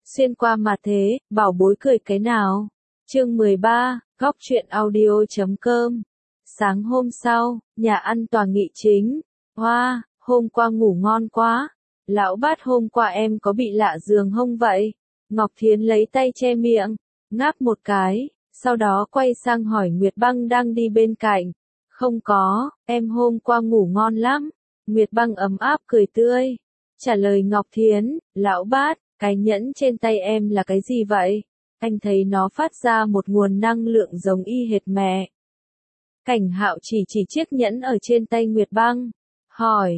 Xuyên qua mà thế, bảo bối cười cái nào? Chương 13, góc truyện audio.com. Sáng hôm sau, nhà ăn tòa nghị chính. Hoa, hôm qua ngủ ngon quá. Lão Bát, hôm qua em có bị lạ giường không vậy? Ngọc Thiến lấy tay che miệng, ngáp một cái, sau đó quay sang hỏi Nguyệt Băng đang đi bên cạnh. Không có, em hôm qua ngủ ngon lắm. Nguyệt Băng ấm áp cười tươi. Trả lời Ngọc Thiến, Lão Bát, cái nhẫn trên tay em là cái gì vậy? Anh thấy nó phát ra một nguồn năng lượng giống y hệt mẹ. Cảnh Hạo chỉ chiếc nhẫn ở trên tay Nguyệt Băng. Hỏi,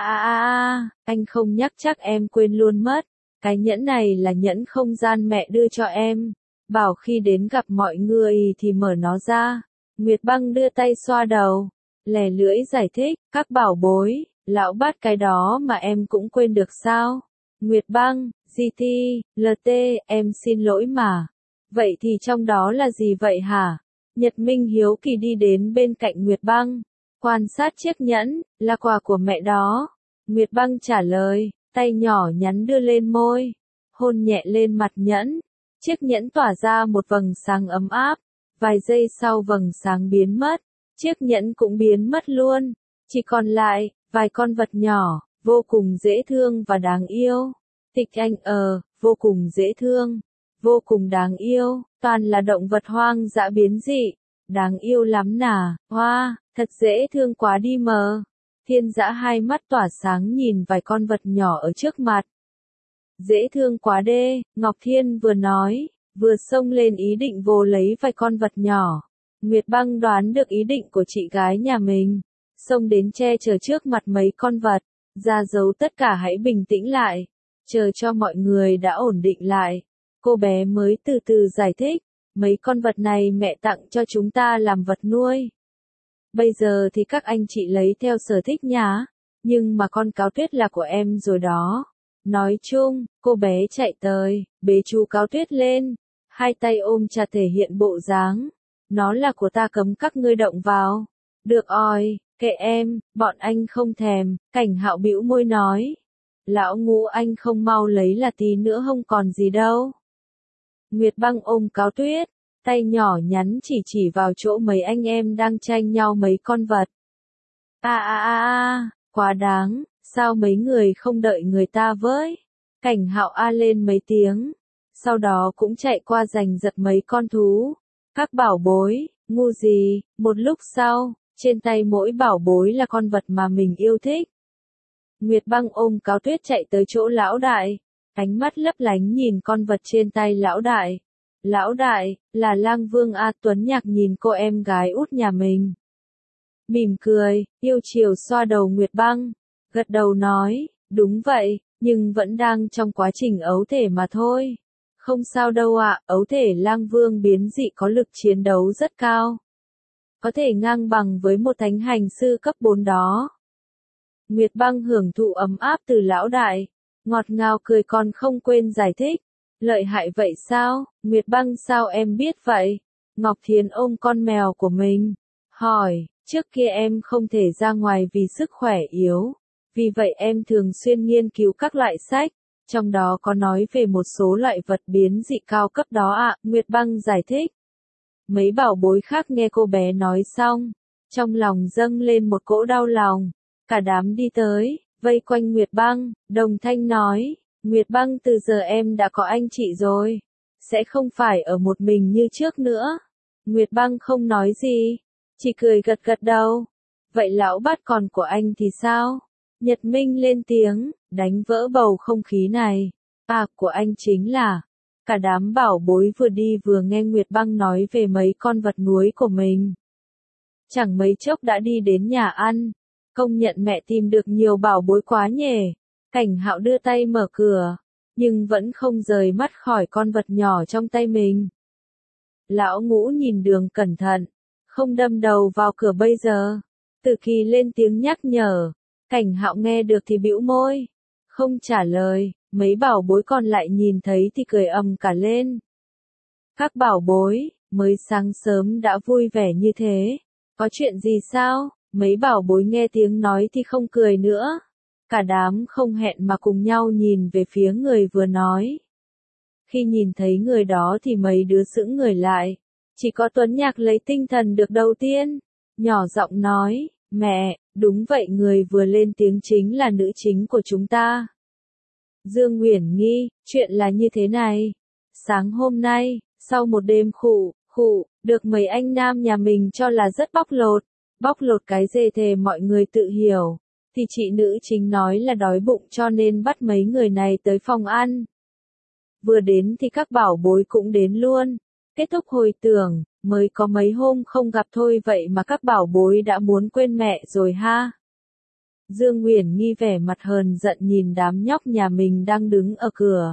anh không nhắc chắc em quên luôn mất. Cái nhẫn này là nhẫn không gian mẹ đưa cho em. Bảo khi đến gặp mọi người thì mở nó ra. Nguyệt Băng đưa tay xoa đầu. Lè lưỡi giải thích, các bảo bối, Lão Bát cái đó mà em cũng quên được sao? Nguyệt Băng, GT, LT, em xin lỗi mà. Vậy thì trong đó là gì vậy hả? Nhật Minh hiếu kỳ đi đến bên cạnh Nguyệt Băng. Quan sát chiếc nhẫn, là quà của mẹ đó. Nguyệt Băng trả lời, tay nhỏ nhắn đưa lên môi. Hôn nhẹ lên mặt nhẫn. Chiếc nhẫn tỏa ra một vầng sáng ấm áp. Vài giây sau vầng sáng biến mất. Chiếc nhẫn cũng biến mất luôn. Chỉ còn lại, vài con vật nhỏ, vô cùng dễ thương và đáng yêu. Tịch Anh vô cùng dễ thương, vô cùng đáng yêu, toàn là động vật hoang dã biến dị. Đáng yêu lắm nà, hoa, thật dễ thương quá đi mờ. Thiên Dã hai mắt tỏa sáng nhìn vài con vật nhỏ ở trước mặt. Dễ thương quá đê, Ngọc Thiên vừa nói, vừa xông lên ý định vồ lấy vài con vật nhỏ. Nguyệt Băng đoán được ý định của chị gái nhà mình, xông đến che chở trước mặt mấy con vật, ra dấu tất cả hãy bình tĩnh lại, chờ cho mọi người đã ổn định lại. Cô bé mới từ từ giải thích, mấy con vật này mẹ tặng cho chúng ta làm vật nuôi. Bây giờ thì các anh chị lấy theo sở thích nhá, nhưng mà con cáo tuyết là của em rồi đó. Nói chung, cô bé chạy tới, bế chú cáo tuyết lên, hai tay ôm chặt thể hiện bộ dáng. Nó là của ta, cấm các ngươi động vào. Được rồi, kệ em, bọn anh không thèm, Cảnh Hạo bĩu môi nói. Lão Ngũ, anh không mau lấy là tí nữa không còn gì đâu. Nguyệt Băng ôm cáo tuyết, tay nhỏ nhắn chỉ vào chỗ mấy anh em đang tranh nhau mấy con vật. Quá đáng, sao mấy người không đợi người ta với? Cảnh Hạo lên mấy tiếng, sau đó cũng chạy qua giành giật mấy con thú. Các bảo bối, ngu gì, một lúc sau, trên tay mỗi bảo bối là con vật mà mình yêu thích. Nguyệt Băng ôm cáo tuyết chạy tới chỗ lão đại, ánh mắt lấp lánh nhìn con vật trên tay lão đại. Lão đại, là Lang Vương A Tuấn Nhạc nhìn cô em gái út nhà mình. Mỉm cười, yêu chiều xoa đầu Nguyệt Băng, gật đầu nói, đúng vậy, nhưng vẫn đang trong quá trình ấu thể mà thôi. Không sao đâu ạ, ấu thể Lang Vương biến dị có lực chiến đấu rất cao. Có thể ngang bằng với một thánh hành sư cấp 4 đó. Nguyệt Băng hưởng thụ ấm áp từ lão đại, ngọt ngào cười còn không quên giải thích. Lợi hại vậy sao, Nguyệt Băng sao em biết vậy? Ngọc Thiến ôm con mèo của mình, hỏi, trước kia em không thể ra ngoài vì sức khỏe yếu. Vì vậy em thường xuyên nghiên cứu các loại sách, trong đó có nói về một số loại vật biến dị cao cấp đó ạ, Nguyệt Băng giải thích. Mấy bảo bối khác nghe cô bé nói xong, trong lòng dâng lên một cỗ đau lòng. Cả đám đi tới, vây quanh Nguyệt Băng, đồng thanh nói, Nguyệt Băng từ giờ em đã có anh chị rồi, sẽ không phải ở một mình như trước nữa. Nguyệt Băng không nói gì, chỉ cười gật gật đầu. Vậy Lão Bát còn của anh thì sao? Nhật Minh lên tiếng, đánh vỡ bầu không khí này. Của anh chính là... Cả đám bảo bối vừa đi vừa nghe Nguyệt Băng nói về mấy con vật nuôi của mình. Chẳng mấy chốc đã đi đến nhà ăn. Công nhận mẹ tìm được nhiều bảo bối quá nhỉ. Cảnh Hạo đưa tay mở cửa, nhưng vẫn không rời mắt khỏi con vật nhỏ trong tay mình. Lão Ngũ nhìn đường cẩn thận, không đâm đầu vào cửa bây giờ. Từ Kỳ lên tiếng nhắc nhở, Cảnh Hạo nghe được thì bĩu môi, không trả lời. Mấy bảo bối còn lại nhìn thấy thì cười ầm cả lên. Các bảo bối, mới sáng sớm đã vui vẻ như thế. Có chuyện gì sao? Mấy bảo bối nghe tiếng nói thì không cười nữa. Cả đám không hẹn mà cùng nhau nhìn về phía người vừa nói. Khi nhìn thấy người đó thì mấy đứa sững người lại. Chỉ có Tuấn Nhạc lấy tinh thần được đầu tiên. Nhỏ giọng nói, mẹ, đúng vậy, người vừa lên tiếng chính là nữ chính của chúng ta. Dương Uyển Nghi, chuyện là như thế này. Sáng hôm nay, sau một đêm khụ, được mấy anh nam nhà mình cho là rất bóc lột cái dê thề mọi người tự hiểu, thì chị nữ chính nói là đói bụng cho nên bắt mấy người này tới phòng ăn. Vừa đến thì các bảo bối cũng đến luôn. Kết thúc hồi tưởng, mới có mấy hôm không gặp thôi vậy mà các bảo bối đã muốn quên mẹ rồi ha. Dương Uyển Nghi vẻ mặt hờn giận nhìn đám nhóc nhà mình đang đứng ở cửa.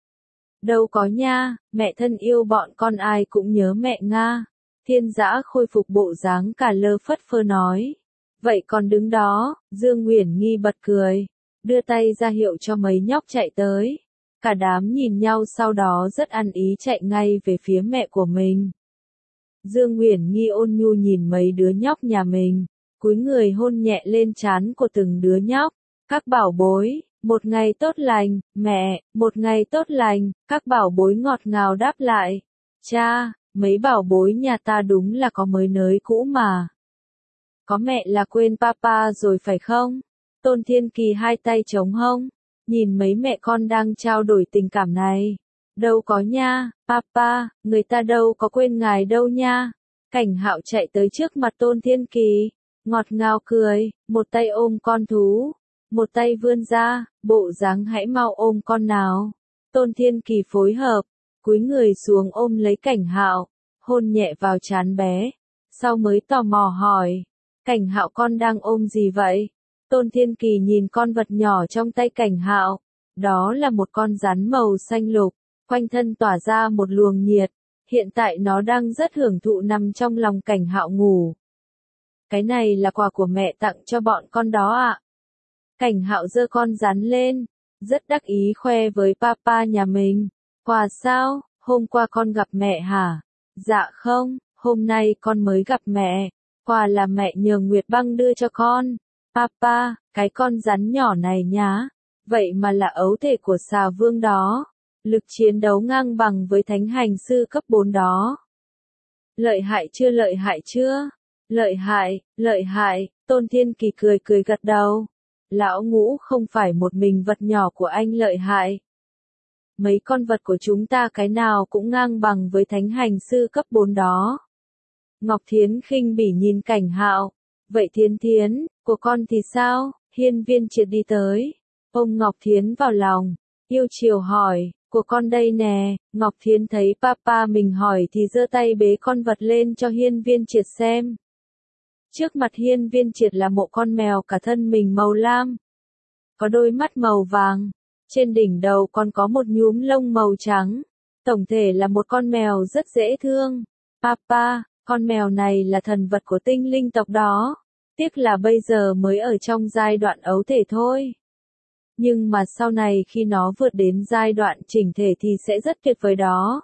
Đâu có nha, mẹ thân yêu bọn con ai cũng nhớ mẹ Nga. Thiên Dã khôi phục bộ dáng cả lơ phất phơ nói. Vậy còn đứng đó, Dương Uyển Nghi bật cười, đưa tay ra hiệu cho mấy nhóc chạy tới. Cả đám nhìn nhau sau đó rất ăn ý chạy ngay về phía mẹ của mình. Dương Uyển Nghi ôn nhu nhìn mấy đứa nhóc nhà mình, cúi người hôn nhẹ lên trán của từng đứa nhóc. Các bảo bối, một ngày tốt lành, mẹ, một ngày tốt lành, các bảo bối ngọt ngào đáp lại. Cha, mấy bảo bối nhà ta đúng là có mới nới cũ mà. Có mẹ là quên papa rồi phải không? Tôn Thiên Kỳ hai tay chống hông, nhìn mấy mẹ con đang trao đổi tình cảm này. Đâu có nha, papa, người ta đâu có quên ngài đâu nha. Cảnh Hạo chạy tới trước mặt Tôn Thiên Kỳ, ngọt ngào cười, một tay ôm con thú, một tay vươn ra, bộ dáng hãy mau ôm con nào. Tôn Thiên Kỳ phối hợp, cúi người xuống ôm lấy Cảnh Hạo, hôn nhẹ vào trán bé, sau mới tò mò hỏi, Cảnh Hạo con đang ôm gì vậy? Tôn Thiên Kỳ nhìn con vật nhỏ trong tay Cảnh Hạo, đó là một con rắn màu xanh lục, quanh thân tỏa ra một luồng nhiệt, hiện tại nó đang rất hưởng thụ nằm trong lòng Cảnh Hạo ngủ. Cái này là quà của mẹ tặng cho bọn con đó ạ. Cảnh Hạo giơ con rắn lên, rất đắc ý khoe với papa nhà mình. Quà sao, hôm qua con gặp mẹ hả? Dạ không, hôm nay con mới gặp mẹ. Quà là mẹ nhờ Nguyệt Băng đưa cho con. Papa, cái con rắn nhỏ này nhá. Vậy mà là ấu thể của Xà Vương đó. Lực chiến đấu ngang bằng với thánh hành sư cấp 4 đó. Lợi hại chưa, lợi hại chưa? Lợi hại, Tôn Thiên Kỳ cười gật đầu. Lão Ngũ không phải một mình vật nhỏ của anh lợi hại. Mấy con vật của chúng ta cái nào cũng ngang bằng với thánh hành sư cấp 4 đó. Ngọc Thiến khinh bỉ nhìn Cảnh Hạo. Vậy Thiến, của con thì sao? Hiên Viên Triệt đi tới, ôm Ngọc Thiến vào lòng, yêu chiều hỏi, của con đây nè. Ngọc Thiến thấy papa mình hỏi thì giơ tay bế con vật lên cho Hiên Viên Triệt xem. Trước mặt Hiên Viên Triệt là một con mèo cả thân mình màu lam, có đôi mắt màu vàng, trên đỉnh đầu còn có một nhúm lông màu trắng. Tổng thể là một con mèo rất dễ thương. Papa, con mèo này là thần vật của tinh linh tộc đó. Tiếc là bây giờ mới ở trong giai đoạn ấu thể thôi. Nhưng mà sau này khi nó vượt đến giai đoạn chỉnh thể thì sẽ rất tuyệt vời đó.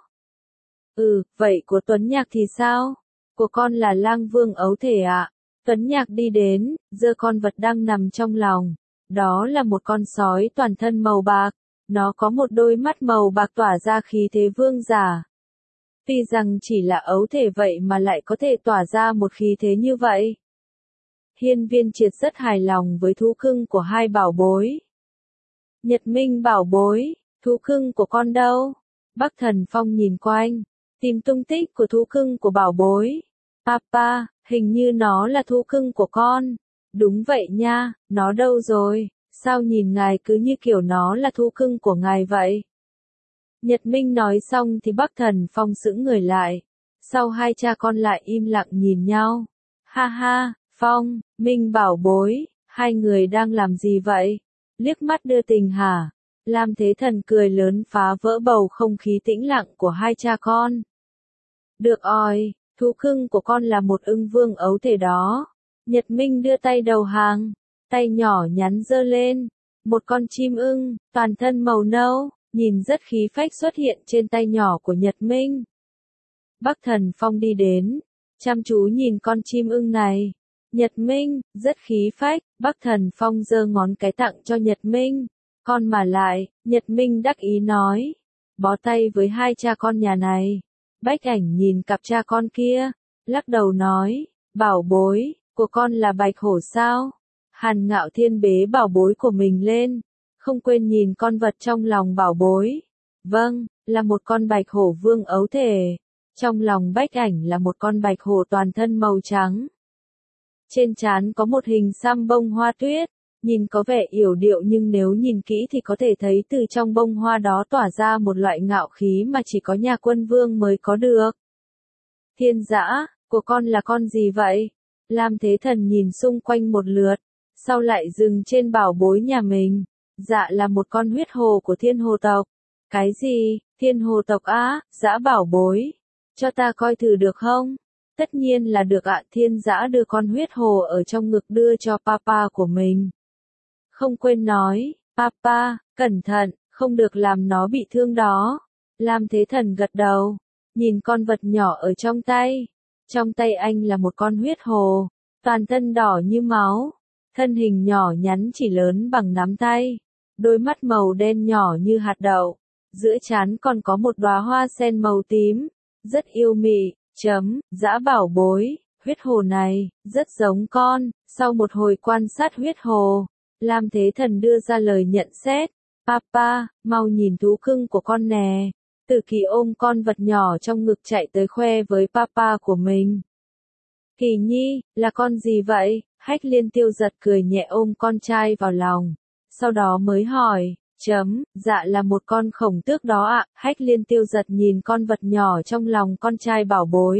Vậy của Tuấn Nhạc thì sao? Của con là lang vương ấu thể ạ. Tuấn Nhạc đi đến, giơ con vật đang nằm trong lòng. Đó là một con sói toàn thân màu bạc. Nó có một đôi mắt màu bạc tỏa ra khí thế vương giả. Tuy rằng chỉ là ấu thể vậy mà lại có thể tỏa ra một khí thế như vậy. Hiên Viên Triệt rất hài lòng với thú cưng của hai bảo bối. Nhật Minh bảo bối, thú cưng của con đâu? Bắc Thần Phong nhìn quanh, tìm tung tích của thú cưng của bảo bối. Papa, hình như nó là thú cưng của con. Đúng vậy nha, nó đâu rồi? Sao nhìn ngài cứ như kiểu nó là thú cưng của ngài vậy? Nhật Minh nói xong thì Bắc Thần Phong sững người lại. Sau hai cha con lại im lặng nhìn nhau. Ha ha, Phong, Minh bảo bối, hai người đang làm gì vậy? Liếc mắt đưa tình hả? Lam Thế Thần cười lớn phá vỡ bầu không khí tĩnh lặng của hai cha con. Được rồi, thú cưng của con là một ưng vương ấu thể đó. Nhật Minh đưa tay đầu hàng, tay nhỏ nhắn giơ lên. Một con chim ưng, toàn thân màu nâu, nhìn rất khí phách xuất hiện trên tay nhỏ của Nhật Minh. Bắc Thần Phong đi đến, chăm chú nhìn con chim ưng này. Nhật Minh, rất khí phách, Bắc Thần Phong giơ ngón cái tặng cho Nhật Minh. Con mà lại, Nhật Minh đắc ý nói. bó tay với hai cha con nhà này. Bách Ảnh nhìn cặp cha con kia, lắc đầu nói, bảo bối, của con là bạch hổ sao? Hàn Ngạo Thiên bế bảo bối của mình lên, không quên nhìn con vật trong lòng bảo bối. Vâng, là một con bạch hổ vương ấu thể. Trong lòng Bách Ảnh là một con bạch hổ toàn thân màu trắng. Trên trán có một hình xăm bông hoa tuyết, nhìn có vẻ yểu điệu nhưng nếu nhìn kỹ thì có thể thấy từ trong bông hoa đó tỏa ra một loại ngạo khí mà chỉ có nhà quân vương mới có được. Thiên Dã, của con là con gì vậy? Lam Thế Thần nhìn xung quanh một lượt, sau lại dừng trên bảo bối nhà mình. Dạ là một con huyết hồ của thiên hồ tộc. Cái gì, thiên hồ tộc á? Dã bảo bối, cho ta coi thử được không? Tất nhiên là được ạ. Thiên Dã đưa con huyết hồ ở trong ngực đưa cho papa của mình. Không quên nói, papa, cẩn thận, không được làm nó bị thương đó. Lam Thế Thần gật đầu, nhìn con vật nhỏ ở trong tay. Trong tay anh là một con huyết hồ, toàn thân đỏ như máu, thân hình nhỏ nhắn chỉ lớn bằng nắm tay, đôi mắt màu đen nhỏ như hạt đậu, giữa trán còn có một đóa hoa sen màu tím, rất yêu mị. Dã bảo bối, huyết hồ này, rất giống con. Sau một hồi quan sát huyết hồ, Lam Thế Thần đưa ra lời nhận xét, papa, mau nhìn thú cưng của con nè. Tử Kỳ ôm con vật nhỏ trong ngực chạy tới khoe với papa của mình. Kỳ Nhi, là con gì vậy? Hách Liên Tiêu Giật cười nhẹ ôm con trai vào lòng, sau đó mới hỏi, dạ là một con khổng tước đó ạ. Hách Liên Tiêu Giật nhìn con vật nhỏ trong lòng con trai bảo bối.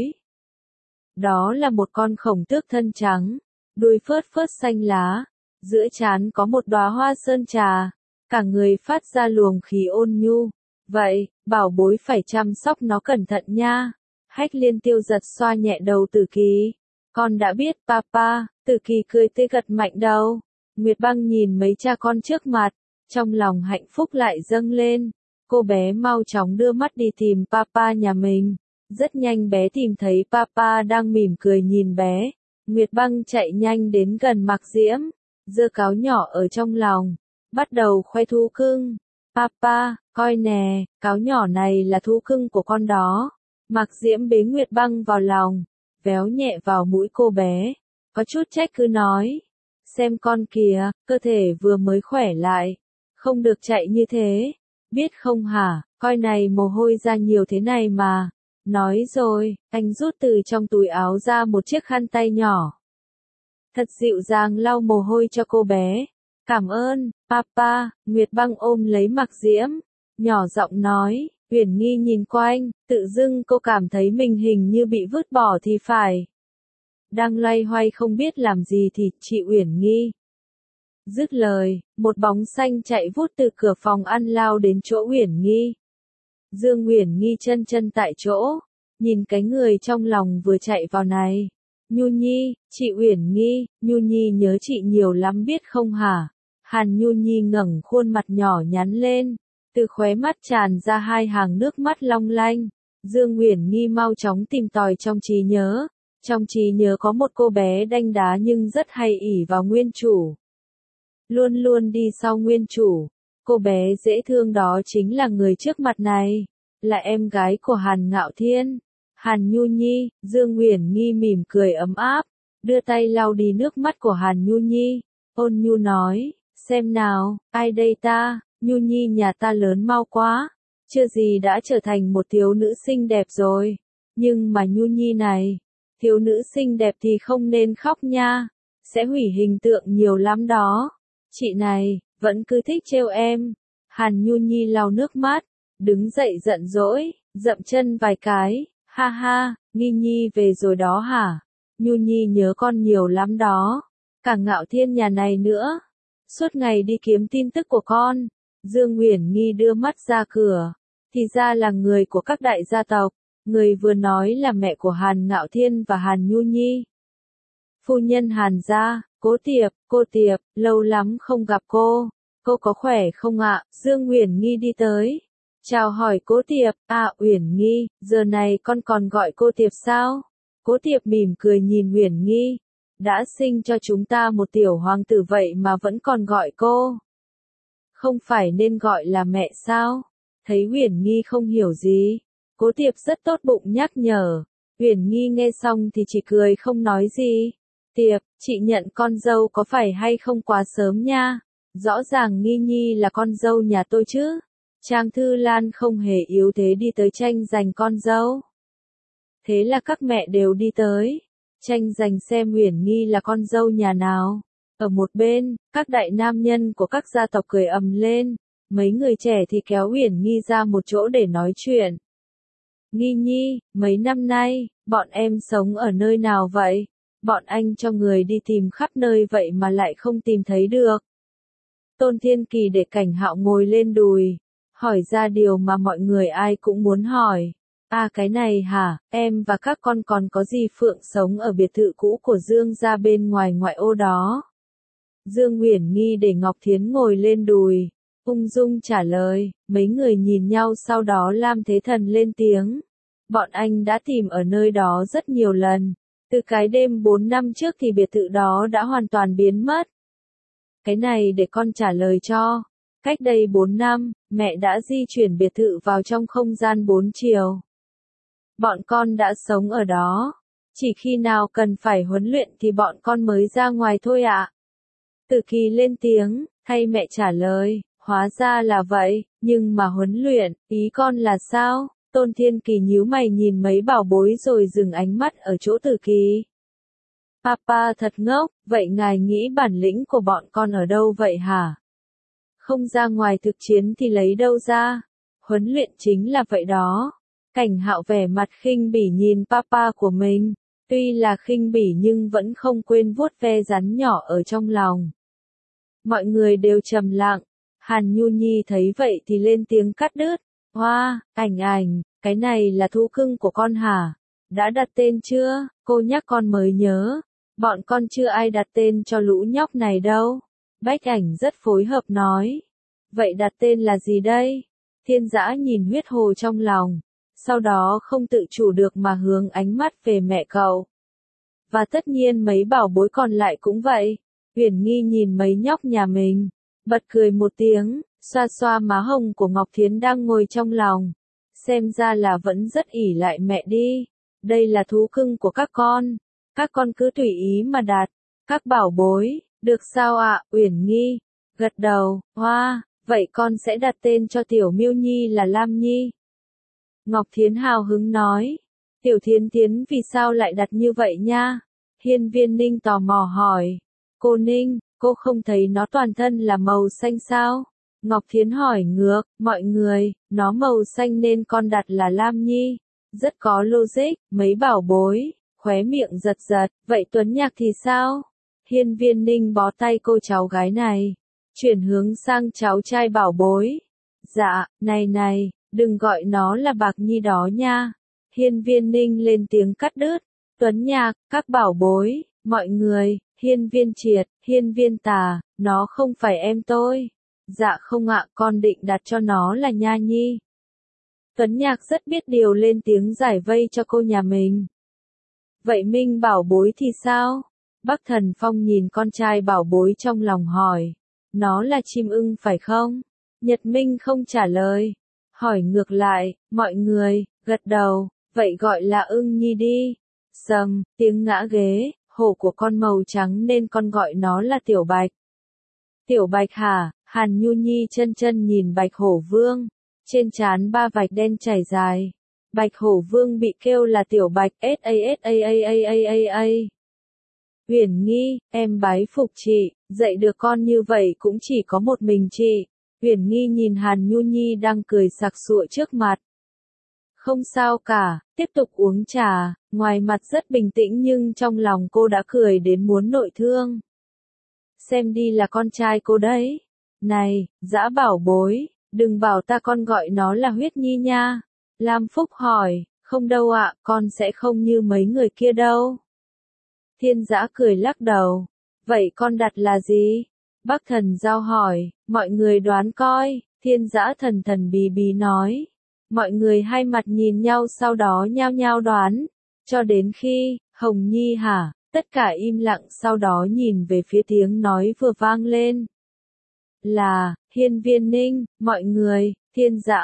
Đó là một con khổng tước thân trắng, đuôi phớt phớt xanh lá, giữa trán có một đóa hoa sơn trà, cả người phát ra luồng khí ôn nhu. Vậy, bảo bối phải chăm sóc nó cẩn thận nha. Hách Liên Tiêu Giật xoa nhẹ đầu Tử Kỳ. Con đã biết papa. Tử Kỳ cười tươi gật mạnh đầu. Nguyệt Băng nhìn mấy cha con trước mặt, trong lòng hạnh phúc lại dâng lên. Cô bé mau chóng đưa mắt đi tìm papa nhà mình. Rất nhanh bé tìm thấy papa đang mỉm cười nhìn bé. Nguyệt Băng chạy nhanh đến gần Mạc Diễm, giơ cáo nhỏ ở trong lòng, bắt đầu khoe thú cưng. Papa, coi nè, cáo nhỏ này là thú cưng của con đó. Mạc Diễm bế Nguyệt Băng vào lòng, véo nhẹ vào mũi cô bé, có chút trách cứ nói. Xem con kìa, cơ thể vừa mới khỏe lại, không được chạy như thế, biết không hả, coi này mồ hôi ra nhiều thế này mà. Nói rồi, anh rút từ trong túi áo ra một chiếc khăn tay nhỏ. Thật dịu dàng lau mồ hôi cho cô bé. Cảm ơn, papa. Nguyệt Băng ôm lấy Mạc Diễm, nhỏ giọng nói. Uyển Nghi nhìn quanh, tự dưng cô cảm thấy mình hình như bị vứt bỏ thì phải. Đang loay hoay không biết làm gì thì chị Uyển Nghi. Dứt lời, một bóng xanh chạy vút từ cửa phòng ăn lao đến chỗ Uyển Nghi. Dương Uyển Nghi chân chân tại chỗ, nhìn cái người trong lòng vừa chạy vào này. Nhu Nhi, chị Uyển Nghi, Nhu Nhi nhớ chị nhiều lắm biết không hả? Hàn Nhu Nhi ngẩng khuôn mặt nhỏ nhắn lên, từ khóe mắt tràn ra hai hàng nước mắt long lanh. Dương Uyển Nghi mau chóng tìm tòi trong trí nhớ. Trong trí nhớ có một cô bé đanh đá nhưng rất hay ỷ vào nguyên chủ. Luôn luôn đi sau nguyên chủ. Cô bé dễ thương đó chính là người trước mặt này, là em gái của Hàn Ngạo Thiên. Hàn Nhu Nhi, Dương Uyển Nghi mỉm cười ấm áp, đưa tay lau đi nước mắt của Hàn Nhu Nhi, ôn nhu nói, xem nào, ai đây ta, Nhu Nhi nhà ta lớn mau quá, chưa gì đã trở thành một thiếu nữ xinh đẹp rồi, nhưng mà Nhu Nhi này, thiếu nữ xinh đẹp thì không nên khóc nha, sẽ hủy hình tượng nhiều lắm đó. Chị này, vẫn cứ thích trêu em. Hàn Nhu Nhi lau nước mắt, đứng dậy giận dỗi, dậm chân vài cái. Ha ha, Nghi Nhi về rồi đó hả? Nhu Nhi nhớ con nhiều lắm đó. Cả Ngạo Thiên nhà này nữa. Suốt ngày đi kiếm tin tức của con. Dương Uyển Nghi đưa mắt ra cửa. Thì ra là người của các đại gia tộc. Người vừa nói là mẹ của Hàn Ngạo Thiên và Hàn Nhu Nhi. Phu nhân Hàn gia, cô Tiệp, lâu lắm không gặp cô. Cô có khỏe không ạ? Dương Uyển Nghi đi tới. Chào hỏi Cố Tiệp, Uyển Nghi, giờ này con còn gọi cô Tiệp sao? Cố Tiệp mỉm cười nhìn Uyển Nghi. Đã sinh cho chúng ta một tiểu hoàng tử vậy mà vẫn còn gọi cô. Không phải nên gọi là mẹ sao? Thấy Uyển Nghi không hiểu gì, Cố Tiệp rất tốt bụng nhắc nhở. Uyển Nghi nghe xong thì chỉ cười không nói gì. Tiệp, chị nhận con dâu có phải hay không quá sớm nha? Rõ ràng Nghi Nhi là con dâu nhà tôi chứ. Trang Thư Lan không hề yếu thế đi tới tranh giành con dâu. Thế là các mẹ đều đi tới, tranh giành xem Uyển Nghi là con dâu nhà nào. Ở một bên, các đại nam nhân của các gia tộc cười ầm lên, mấy người trẻ thì kéo Uyển Nghi ra một chỗ để nói chuyện. Nghi Nhi, mấy năm nay, bọn em sống ở nơi nào vậy? Bọn anh cho người đi tìm khắp nơi vậy mà lại không tìm thấy được. Tôn Thiên Kỳ để Cảnh Hạo ngồi lên đùi, hỏi ra điều mà mọi người ai cũng muốn hỏi. À cái này hả, em và các con còn có gì Phượng sống ở biệt thự cũ của Dương gia bên ngoài ngoại ô đó. Dương Uyển Nghi để Ngọc Thiến ngồi lên đùi, ung dung trả lời, mấy người nhìn nhau sau đó Lam Thế Thần lên tiếng. Bọn anh đã tìm ở nơi đó rất nhiều lần, từ cái đêm 4 năm trước thì biệt thự đó đã hoàn toàn biến mất. Cái này để con trả lời cho. Cách đây 4 năm, mẹ đã di chuyển biệt thự vào trong không gian 4 chiều. Bọn con đã sống ở đó. Chỉ khi nào cần phải huấn luyện thì bọn con mới ra ngoài thôi ạ. Tử Kỳ lên tiếng, thay mẹ trả lời, hóa ra là vậy, nhưng mà huấn luyện, ý con là sao? Tôn Thiên Kỳ nhíu mày nhìn mấy bảo bối rồi dừng ánh mắt ở chỗ Tử Kỳ. Papa thật ngốc, vậy ngài nghĩ bản lĩnh của bọn con ở đâu vậy hả? Không ra ngoài thực chiến thì lấy đâu ra? Huấn luyện chính là vậy đó. Cảnh Hạo vẻ mặt khinh bỉ nhìn papa của mình, tuy là khinh bỉ nhưng vẫn không quên vuốt ve rắn nhỏ ở trong lòng. Mọi người đều trầm lặng, Hàn Nhu Nhi thấy vậy thì lên tiếng cắt đứt. Hoa, ảnh, cái này là thú cưng của con hả? Đã đặt tên chưa? Cô nhắc con mới nhớ. Bọn con chưa ai đặt tên cho lũ nhóc này đâu. Bách Ảnh rất phối hợp nói. Vậy đặt tên là gì đây? Thiên Dã nhìn huyết hồ trong lòng, sau đó không tự chủ được mà hướng ánh mắt về mẹ cậu. Và tất nhiên mấy bảo bối còn lại cũng vậy. Uyển Nghi nhìn mấy nhóc nhà mình, bật cười một tiếng, xoa xoa má hồng của Ngọc Thiến đang ngồi trong lòng. Xem ra là vẫn rất ỷ lại mẹ đi. Đây là thú cưng của các con cứ tùy ý mà đặt. Các bảo bối, được sao ạ? Uyển Nghi gật đầu, hoa, vậy con sẽ đặt tên cho tiểu Miêu Nhi là Lam Nhi. Ngọc Thiến hào hứng nói, tiểu Thiến Thiến vì sao lại đặt như vậy nha? Hiên Viên Ninh tò mò hỏi, cô Ninh, cô không thấy nó toàn thân là màu xanh sao? Ngọc Thiến hỏi ngược, mọi người, nó màu xanh nên con đặt là Lam Nhi. Rất có logic, mấy bảo bối, khóe miệng giật giật, vậy Tuấn Nhạc thì sao? Hiên Viên Ninh bó tay cô cháu gái này, chuyển hướng sang cháu trai bảo bối. Dạ, này, đừng gọi nó là Bạc Nhi đó nha. Hiên Viên Ninh lên tiếng cắt đứt. Tuấn Nhạc, các bảo bối, mọi người, Hiên Viên Triệt, Hiên Viên Tà, nó không phải em tôi. Dạ không ạ, con định đặt cho nó là Nha Nhi. Tuấn Nhạc rất biết điều lên tiếng giải vây cho cô nhà mình. Vậy Minh bảo bối thì sao? Bắc Thần Phong nhìn con trai bảo bối trong lòng hỏi. Nó là chim ưng phải không? Nhật Minh không trả lời. Hỏi ngược lại, mọi người, gật đầu, vậy gọi là ưng nhi đi. Sầm, tiếng ngã ghế, hổ của con màu trắng nên con gọi nó là Tiểu Bạch. Tiểu Bạch hả? Hàn Nhu Nhi chân nhìn Bạch Hổ Vương. Trên trán 3 vạch đen chảy dài. Bạch Hổ Vương bị kêu là Tiểu Bạch sa. Uyển Nghi, em bái phục chị, dạy được con như vậy cũng chỉ có một mình chị. Uyển Nghi nhìn Hàn Nhu Nhi đang cười sặc sụa trước mặt. Không sao cả, tiếp tục uống trà, ngoài mặt rất bình tĩnh nhưng trong lòng cô đã cười đến muốn nội thương. Xem đi là con trai cô đấy. Này, Dã bảo bối, đừng bảo ta con gọi nó là Huyết Nhi nha. Lam Phúc hỏi, không đâu ạ, con sẽ không như mấy người kia đâu. Thiên Dã cười lắc đầu, vậy con đặt là gì? Bắc Thần Giao hỏi, mọi người đoán coi. Thiên Dã thần bí bí nói. Mọi người hai mặt nhìn nhau sau đó nhao nhao đoán. Cho đến khi, Hồng Nhi hả? Tất cả im lặng sau đó nhìn về phía tiếng nói vừa vang lên. Là, Hiên Viên Ninh, mọi người, Thiên Dã,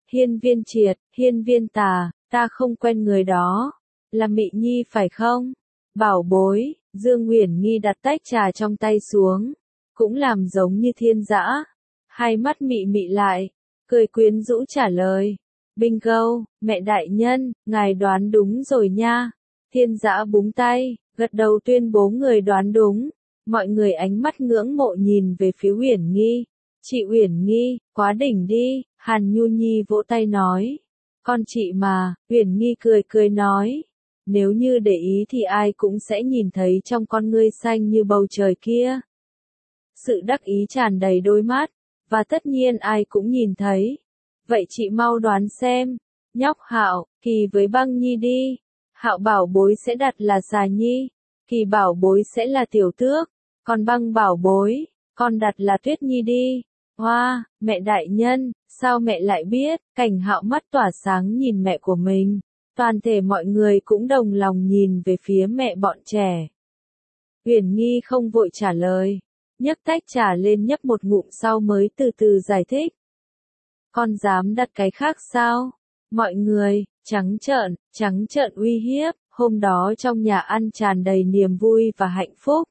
Hiên Viên Triệt, Hiên Viên Tà, ta không quen người đó. Là Mị Nhi phải không? Bảo bối, Dương Uyển Nghi đặt tách trà trong tay xuống, cũng làm giống như Thiên Dã. Hai mắt mị mị lại, cười quyến rũ trả lời. Bingo, mẹ đại nhân, ngài đoán đúng rồi nha. Thiên Dã búng tay, gật đầu tuyên bố người đoán đúng. Mọi người ánh mắt ngưỡng mộ nhìn về phía Uyển Nghi. Chị Uyển Nghi, quá đỉnh đi, Hàn Nhu Nhi vỗ tay nói. Con chị mà, Uyển Nghi cười cười nói. Nếu như để ý thì ai cũng sẽ nhìn thấy trong con ngươi xanh như bầu trời kia. Sự đắc ý tràn đầy đôi mắt, và tất nhiên ai cũng nhìn thấy. Vậy chị mau đoán xem, nhóc Hạo, Kỳ với Băng Nhi đi. Hạo bảo bối sẽ đặt là Xà Nhi, Kỳ bảo bối sẽ là Tiểu Tước, còn Băng bảo bối, con đặt là Tuyết Nhi đi. Hoa, mẹ đại nhân, sao mẹ lại biết? Cảnh Hạo mắt tỏa sáng nhìn mẹ của mình. Toàn thể mọi người cũng đồng lòng nhìn về phía mẹ bọn trẻ. Uyển Nghi không vội trả lời, nhấc tách trà lên nhấp một ngụm sau mới từ từ giải thích. Con dám đặt cái khác sao? Mọi người, trắng trợn uy hiếp, hôm đó trong nhà ăn tràn đầy niềm vui và hạnh phúc.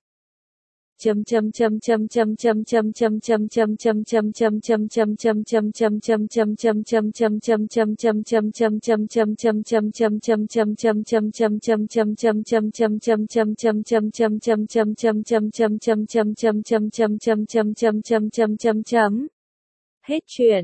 Hết chuyện.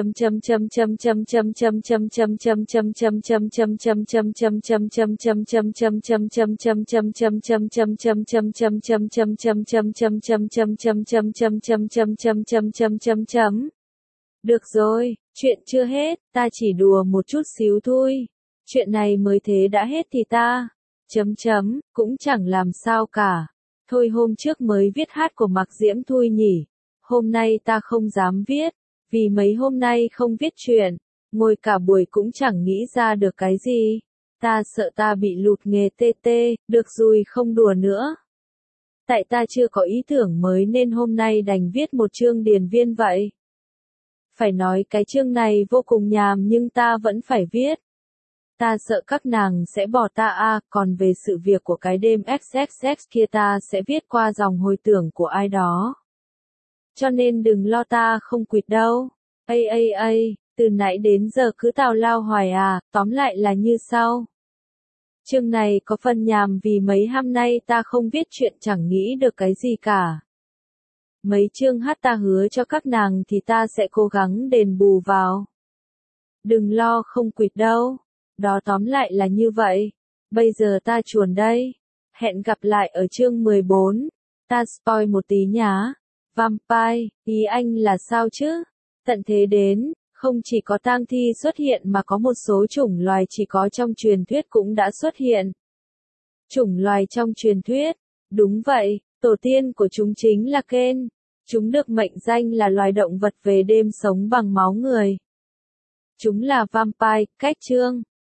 Được rồi, chuyện chưa hết, ta chỉ đùa một chút xíu thôi. Chuyện này mới thế đã hết thì ta, cũng chẳng làm sao cả. Thôi hôm trước mới viết hát của Mạc Diễm thôi nhỉ. Hôm nay ta không dám viết, vì mấy hôm nay không viết chuyện, ngồi cả buổi cũng chẳng nghĩ ra được cái gì. Ta sợ ta bị lụt nghề TT, được rồi không đùa nữa. Tại ta chưa có ý tưởng mới nên hôm nay đành viết một chương điền viên vậy. Phải nói cái chương này vô cùng nhàm nhưng ta vẫn phải viết. Ta sợ các nàng sẽ bỏ ta còn về sự việc của cái đêm XXX kia ta sẽ viết qua dòng hồi tưởng của ai đó. Cho nên đừng lo ta không quỵt đâu. Từ nãy đến giờ cứ tào lao hoài tóm lại là như sau. Chương này có phần nhàm vì mấy hôm nay ta không viết chuyện chẳng nghĩ được cái gì cả. Mấy chương hát ta hứa cho các nàng thì ta sẽ cố gắng đền bù vào. Đừng lo không quỵt đâu. Đó tóm lại là như vậy. Bây giờ ta chuồn đây. Hẹn gặp lại ở chương 14. Ta spoil một tí nhá. Vampire, ý anh là sao chứ? Tận thế đến, không chỉ có tang thi xuất hiện mà có một số chủng loài chỉ có trong truyền thuyết cũng đã xuất hiện. Chủng loài trong truyền thuyết, đúng vậy, tổ tiên của chúng chính là Ken. Chúng được mệnh danh là loài động vật về đêm sống bằng máu người. Chúng là vampire, cách chương.